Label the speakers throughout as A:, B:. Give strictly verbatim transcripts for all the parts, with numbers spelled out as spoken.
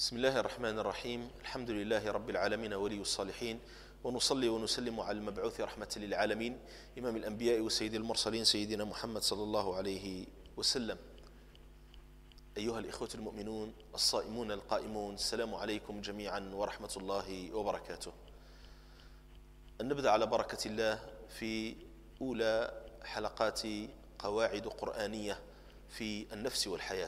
A: بسم الله الرحمن الرحيم. الحمد لله رب العالمين ولي الصالحين، ونصلي ونسلم على المبعوث رحمة للعالمين إمام الأنبياء وسيد المرسلين سيدنا محمد صلى الله عليه وسلم. أيها الإخوة المؤمنون الصائمون القائمون، السلام عليكم جميعا ورحمة الله وبركاته. أن نبدأ على بركة الله في أولى حلقات قواعد قرآنية في النفس والحياة.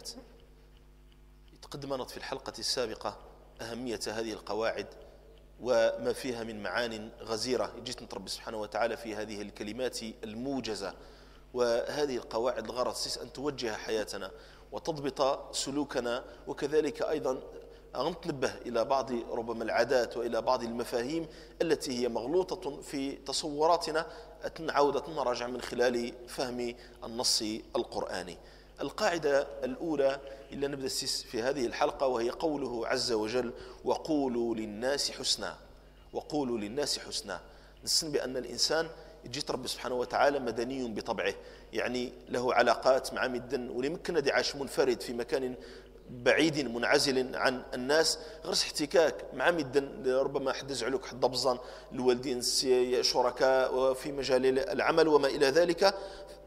A: تقدمت في الحلقة السابقة أهمية هذه القواعد وما فيها من معان غزيرة جئت رب سبحانه وتعالى في هذه الكلمات الموجزة. وهذه القواعد الغرض أن توجه حياتنا وتضبط سلوكنا، وكذلك أيضا أن تنبه إلى بعض ربما العادات وإلى بعض المفاهيم التي هي مغلوطة في تصوراتنا نعود نراجع من خلال فهم النص القرآني. القاعدة الأولى اللي نبدأ في هذه الحلقة وهي قوله عز وجل: وقولوا للناس حسنا. وقولوا للناس حسنا. نسن بأن الإنسان جيت رب سبحانه وتعالى مدني بطبعه، يعني له علاقات مع مدن، وليمكن دي عاش منفرد في مكان بعيد منعزل عن الناس، غرس احتكاك مع مدن ربما حد زعلوك حد بزان الوالدين شركاء في مجال العمل وما إلى ذلك.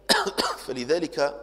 A: فلذلك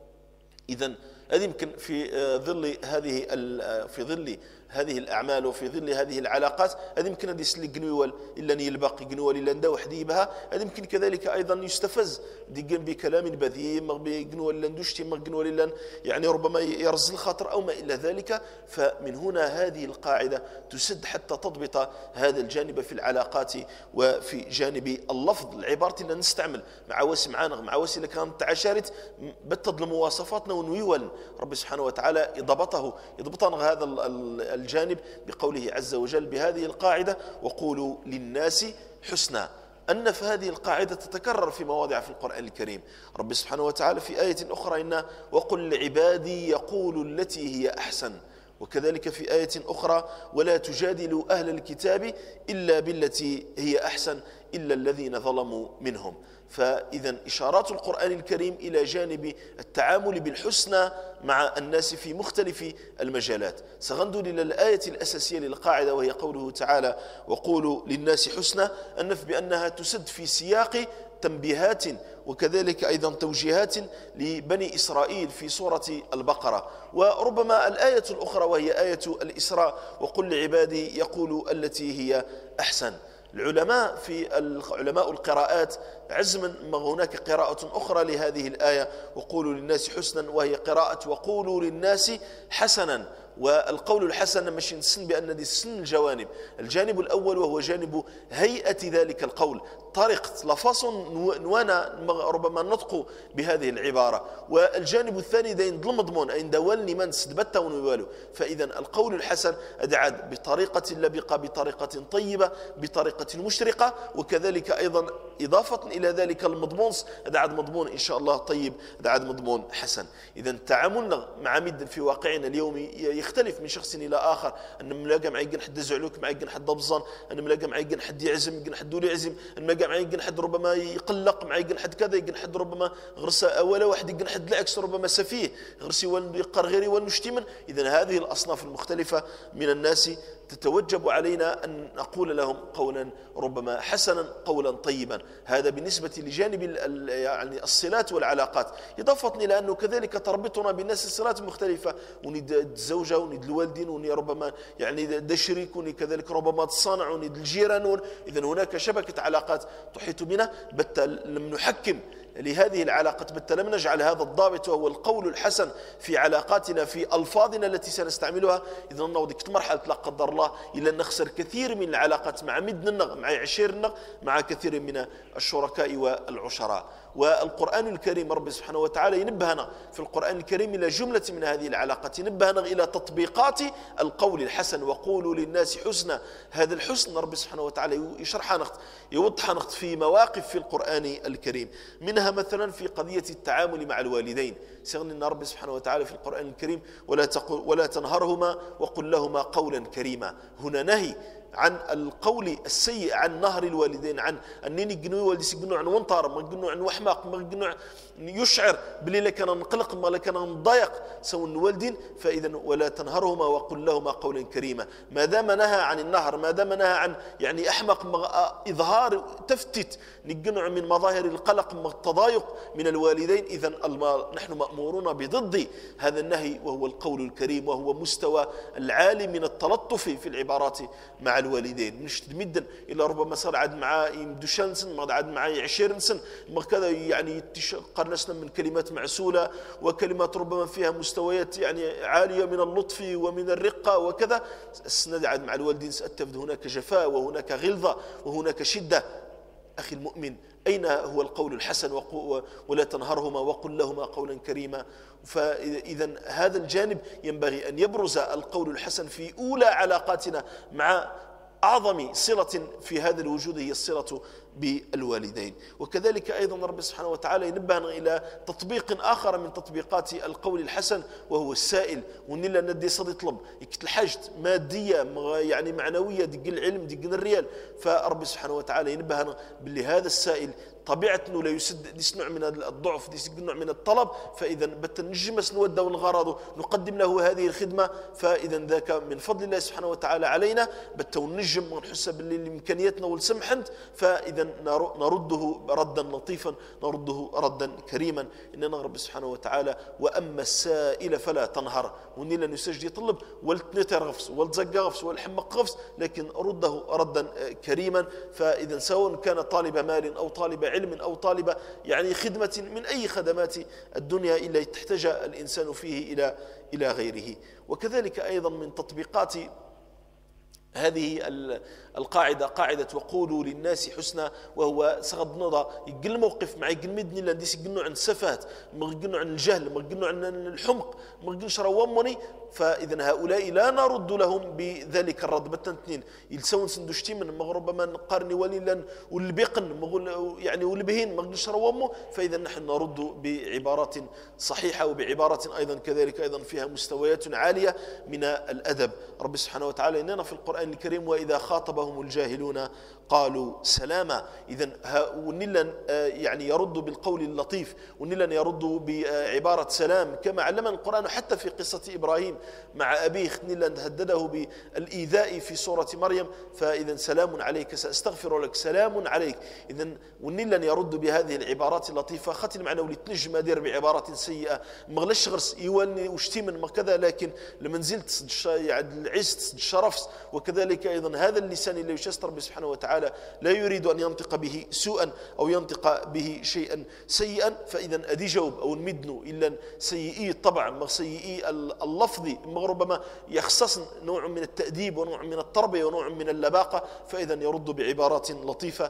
A: إذن هذه يمكن في ظل هذه في ظل هذه الأعمال وفي ظل هذه العلاقات هذه يمكن أن يسلك جنوال إلا يلبق جنوال إلا نداو حديبها. هذه يمكن كذلك أيضا يستفز بكلام بذيء بجنوال إلا ندوشتي جنوال إلا يعني ربما يرز الخاطر أو ما إلى ذلك. فمن هنا هذه القاعدة تسد حتى تضبط هذا الجانب في العلاقات وفي جانب اللفظ العبارة اللي نستعمل مع واسم معانا مع واسم كانت تعشارت بتضل مواصفاتنا ونويول رب سبحانه وتعالى يضبطه يضبطنا هذا الجانب بقوله عز وجل بهذه القاعدة: وقولوا للناس حسنا. أن في هذه القاعدة تتكرر في مواضع في القرآن الكريم. رب سبحانه وتعالى في آية أخرى: إن وقل لعبادي يقولوا التي هي أحسن. وكذلك في آية أخرى: ولا تجادلوا أهل الكتاب إلا بالتي هي أحسن إلا الذين ظلموا منهم. فإذا إشارات القرآن الكريم إلى جانب التعامل بالحسنى مع الناس في مختلف المجالات. سغندو للآية الأساسية للقاعدة وهي قوله تعالى: وقولوا للناس حسنى، أنف بأنها تسد في سياق تنبيهات وكذلك أيضا توجيهات لبني إسرائيل في سورة البقرة. وربما الآية الأخرى وهي آية الإسراء: وقل لعبادي يقولوا التي هي أحسن. العلماء في علماء القراءات عزما ما هناك قراءة أخرى لهذه الآية: وقولوا للناس حسنا، وهي قراءة وقولوا للناس حسنا. والقول الحسن مش نسن بأن دي سن الجوانب. الجانب الأول وهو جانب هيئة ذلك القول، طريقة لفظ نوانا ربما نطق بهذه العبارة. والجانب الثاني دين ضمضمون أين دول لمن سدبت ونوالو. فإذا القول الحسن أدعاد بطريقة لبقة، بطريقة طيبة، بطريقة مشرقة، وكذلك أيضا إضافة إلى ذلك المضمون أدعاد مضمون إن شاء الله طيب، أدعاد مضمون حسن. إذا تعاملنا مع مد في واقعنا اليومي يختلف من شخص إلى آخر. أن ملاقى معي جن حد زعلوك، معي جن حد ضبزان، أن ملاقى معي جن حد يعزم، جن حد يعزم، أن ملاقى معي جن حد ربما يقلق، معي جن حد كذا، جن حد ربما غرس ولا واحد جن حد العكس ربما سفيه غرسي ويقر غيري ونشتمن. إذا هذه الأصناف المختلفة من الناس تتوجب علينا أن نقول لهم قولا ربما حسنا، قولا طيبا. هذا بالنسبة لجانب يعني الصلات والعلاقات، إضافة إلى أنه كذلك تربطنا بالناس الصلات المختلفة، ونيد الزوجة ونيد الوالدين ونيد ربما يعني الشريك ونيد كذلك ربما الصانع ونيد الجيران. إذا هناك شبكة علاقات تحيط بنا، بت لم نحكم لهذه العلاقة، بت لم نجعل هذا الضابط وهو القول الحسن في علاقاتنا في ألفاظنا التي سنستعملها. إذا نوض ديك مرحلة لا قدر الله إلا نخسر كثير من العلاقات مع مدن النغ، مع عشير النغ، مع كثير من الشركاء والعشراء. والقرآن الكريم رب سبحانه وتعالى ينبهنا في القرآن الكريم إلى جملة من هذه العلاقات، ينبهنا إلى تطبيقات القول الحسن: وقولوا للناس حسنا. هذا الحسن رب سبحانه وتعالى يشرح نخت يوضح نخت في مواقف في القرآن الكريم، منها مثلا في قضية التعامل مع الوالدين. سيغني رب سبحانه وتعالى في القرآن الكريم: ولا تقول ولا تنهرهما وقل لهما قولا كريما. هنا نهي عن القول السيء عن نهر الوالدين، عن أنني قنوي والدي سيقنوا عن وانطار، ما قنوا عن وحماق، ما قنوا يشعر بلي لكان نقلق، ما لكان نضايق سوى الوالدين. فإذا ولا تنهرهما وقل لهما قولا كريما. ما دام نهى عن النهر، ما دام نهى عن يعني أحمق إظهار تفتت نقنع من مظاهر القلق التضايق من الوالدين، إذا نحن مأمورون بضد هذا النهي، وهو القول الكريم، وهو مستوى العالي من التلطف في العبارات مع الوالدين. مش مدا إلا ربما صار عاد معاه يمدوشان سن، ما عاد معاه عشرين سن، ما كذا يعني قرنسنا من كلمات معسولة وكلمات ربما فيها مستويات يعني عالية من اللطف ومن الرقة وكذا. السند عاد مع الوالدين سأتفد هناك جفاء وهناك غلظة وهناك شدة. أخي المؤمن، أين هو القول الحسن؟ ولا تنهرهما وقل لهما قولا كريما. فإذا هذا الجانب ينبغي أن يبرز القول الحسن في أولى علاقاتنا مع أعظم صلة في هذا الوجود، هي الصلة بالوالدين. وكذلك أيضا رب سبحانه وتعالى ينبهنا إلى تطبيق آخر من تطبيقات القول الحسن، وهو السائل. ونلا ندي صد يطلب يكت الحاجت مادية يعني معنوية، دق العلم دق الريال. فرب سبحانه وتعالى ينبهنا باللي هذا السائل طبيعة أنه لا يسد ديس نوع من الضعف، ديس نوع من الطلب. فإذا بتنجمس نودى والغرض نقدم له هذه الخدمة، فإذا ذاك من فضل الله سبحانه وتعالى علينا. بتونجم ونحس بالإمكانياتنا والسمحنت، فإذا نرده ردا لطيفا، نرده ردا كريما. إننا رب سبحانه وتعالى وأما السائل فلا تنهر. ونلا نسجد يطلب والتنتر غفص والتزقى غفص والحمق غفص، لكن رده ردا كريما. فإذا سواء كان طالب مال أو طالب علم أو طالب يعني خدمة من أي خدمات الدنيا إلا تحتاج الإنسان فيه إلى إلى غيره. وكذلك أيضا من تطبيقات هذه القاعدة قاعدة وقولوا للناس حسنا، وهو سغض نضا يقل الموقف مع يقل مدني لانديس يقلنوا عن السفات، ما يقلنوا عن الجهل، ما يقلنوا عن الحمق، ما يقلنش روامني. فإذا هؤلاء لا نرد لهم بذلك الرد بتنتنين يلسون سندوشتي من مغرب ما نقارني وليلا والبيقن يعني والبهين ما يقلنش روامه. فإذا نحن نرد بعبارات صحيحة وبعبارة أيضا كذلك أيضا فيها مستويات عالية من الأدب. رب سبحانه وتعالى إننا في القرآن الكريم وإذا خاطبهم الجاهلون قالوا سلاما. إذا ونلا يعني يرد بالقول اللطيف، ونلا يرد بعبارة سلام كما علمنا القرآن حتى في قصة إبراهيم مع أبيه، نلا هدده بالإيذاء في سورة مريم. فإذا سلام عليك سأستغفر لك، سلام عليك. إذا ونلا يرد بهذه العبارات اللطيفة. خاطر معنا ولي تنجم دير بعبارات سيئة مغلش غرس يوالني وشتيمن ما كذا، لكن لما نزلت يعني العز الشرف. وكذلك أيضا هذا اللسان اللي يشستر رب سبحانه وتعالى لا يريد أن ينطق به سوءا أو ينطق به شيئا سيئا. فإذا أدي جواب أو نمدنو إلا سيئي الطبع ما سيئي اللفظي، ربما يخصص نوع من التأديب ونوع من التربية ونوع من اللباقة. فإذا يرد بعبارات لطيفة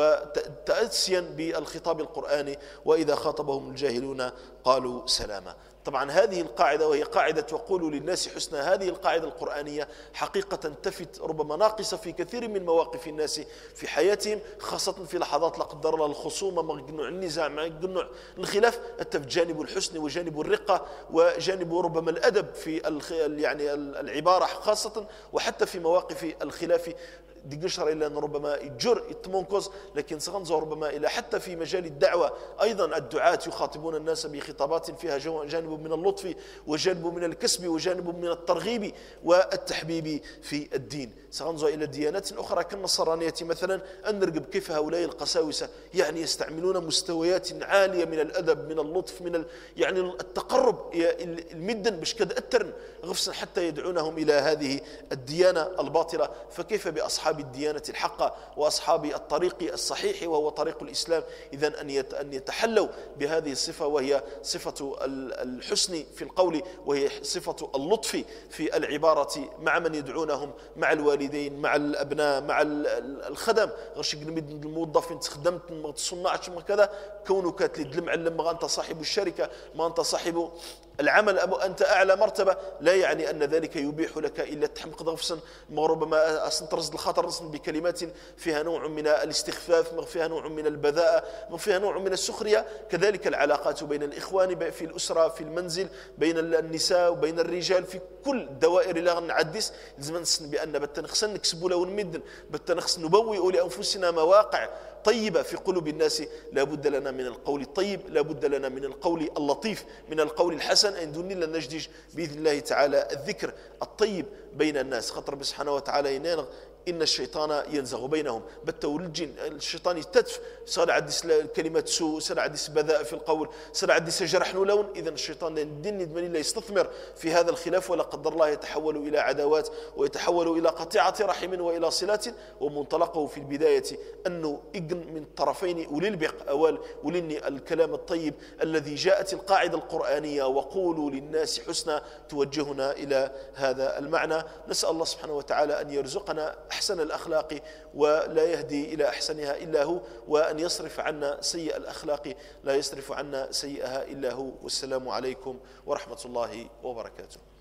A: وتأسيا بالخطاب القرآني وإذا خاطبهم الجاهلون قالوا سلاما. طبعا هذه القاعدة وهي قاعدة وقولوا للناس حسنا، هذه القاعدة القرآنية حقيقة تفت ربما ناقصة في كثير من مواقف الناس في حياتهم، خاصة في لحظات لا قدر الله الخصومة، ما قنوع النزاع، ما قنوع الخلاف. التف جانب الحسن وجانب الرقة وجانب ربما الأدب في يعني العبارة خاصة، وحتى في مواقف الخلاف دي قشر إلا أن ربما يجر يتمنكز. لكن سغنزو ربما إلى حتى في مجال الدعوة أيضا الدعاة يخاطبون الناس بخطابات فيها جانب من اللطف وجانب من الكسب وجانب من الترغيب والتحبيب في الدين. سغنزو إلى الديانات الأخرى كالنصرانية مثلا أن نرقب كيف هؤلاء القساوسة يعني يستعملون مستويات عالية من الأدب من اللطف من ال يعني التقرب المدن باش كد أترن غفصا حتى يدعونهم إلى هذه الديانة الباطلة. فكيف بأصحاب الديانة الحقة وأصحاب الطريق الصحيح وهو طريق الإسلام؟ إذن أن يتحلوا بهذه الصفة وهي صفة الحسن في القول، وهي صفة اللطف في العبارة مع من يدعونهم، مع الوالدين، مع الأبناء، مع الخدم. غشي قلميد الموظف انت خدمت ما تصنعش ما كذا كونك تدلم علم ما أنت صاحب الشركة ما أنت صاحب العمل أبو أنت أعلى مرتبة، لا يعني أن ذلك يبيح لك إلا تحمق ضغفسا ربما أسنترز الخطر تلفظ بكلمات فيها نوع من الاستخفاف، فيها نوع من البذاءة، فيها نوع من السخرية. كذلك العلاقات بين الإخوان في الأسرة، في المنزل، بين النساء وبين الرجال، في كل الدوائر اللي غنعدس لازم نحسن بأن بتنخسن نكسبوا لو نمد بتنخس نبوئ لأنفسنا مواقع طيبة في قلوب الناس. لا بد لنا من القول الطيب، لا بد لنا من القول اللطيف، من القول الحسن، أن دون لن نجدج بإذن الله تعالى الذكر الطيب بين الناس. خاطر ربي سبحانه وتعالى ينالغ إن الشيطان ينزغ بينهم بتو الجن الشيطان يتتف صار عدس كلمات سوء، صار عدس بذاء في القول، صار عدس جرح لون. إذا الشيطان الدين من الله يستثمر في هذا الخلاف، ولا قدر الله يتحول إلى عداوات ويتحول إلى قطيعة رحم وإلى صلات. ومنطلقه في البداية أنه إجن من الطرفين أولي البق أوال ولني الكلام الطيب الذي جاءت القاعدة القرآنية وقولوا للناس حسنا توجهنا إلى هذا المعنى. نسأل الله سبحانه وتعالى أن يرزقنا أحسن الأخلاق ولا يهدي إلى أحسنها إلا هو، وأن يصرف عنا سيء الأخلاق لا يصرف عنا سيئها إلا هو. والسلام عليكم ورحمة الله وبركاته.